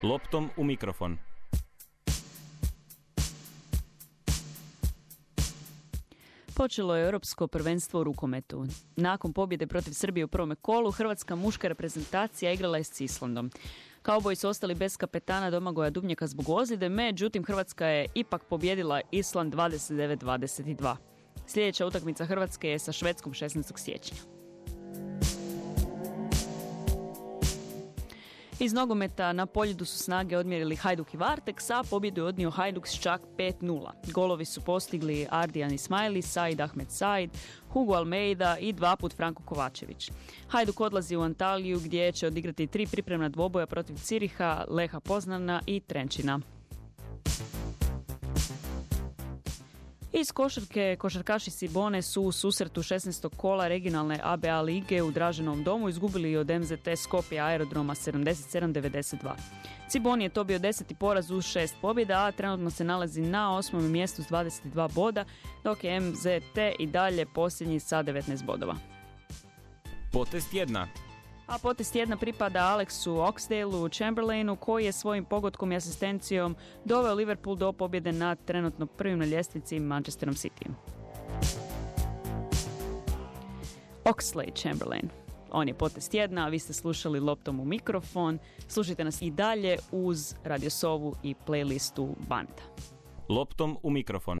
Loptom u mikrofon. Počelo je europsko prvenstvo u rukometu. Nakon pobjede protiv Srbije u prvome kolu, hrvatska muška reprezentacija igrala je s Islandom. Kauboji su ostali bez kapetana Domagoja Dubnjaka zbog ozljede, međutim Hrvatska je ipak pobjedila Island 29-22. Sljedeća utakmica Hrvatske je sa Švedskom 16. siječnja. Iz nogometa na Poljudu su snage odmjerili Hajduk i Varteks, a pobjedu je odnio Hajduk s čak 5-0. Golovi su postigli Ardijan Ismaili, Said Ahmed Said, Hugo Almeida i 2 put Franko Kovačević. Hajduk odlazi u Antaliju gdje će odigrati 3 pripremna dvoboja protiv Ciriha, Leha Poznana i Trenčina. Iz košarke, košarkaši Cibone su u susretu 16. kola regionalne ABA lige u Draženom domu izgubili od MZT Skopje aerodroma 77-92. Ciboni je to bio 10. poraz uz 6 pobjeda, a trenutno se nalazi na 8. mjestu s 22 boda, dok je MZT i dalje posljednji sa 19 bodova. Potez tjedna. A potez tjedna pripada Alexu Oxdaleu Chamberlainu, koji je svojim pogodkom i asistencijom doveo Liverpool do pobjede nad trenutno prvim na ljestvici Manchesterom Cityjem. Oxlade Chamberlain. On je potez tjedna, a vi ste slušali Loptom u mikrofon. Slušajte nas i dalje uz Radio Sovu i playlistu Banda. Loptom u mikrofon.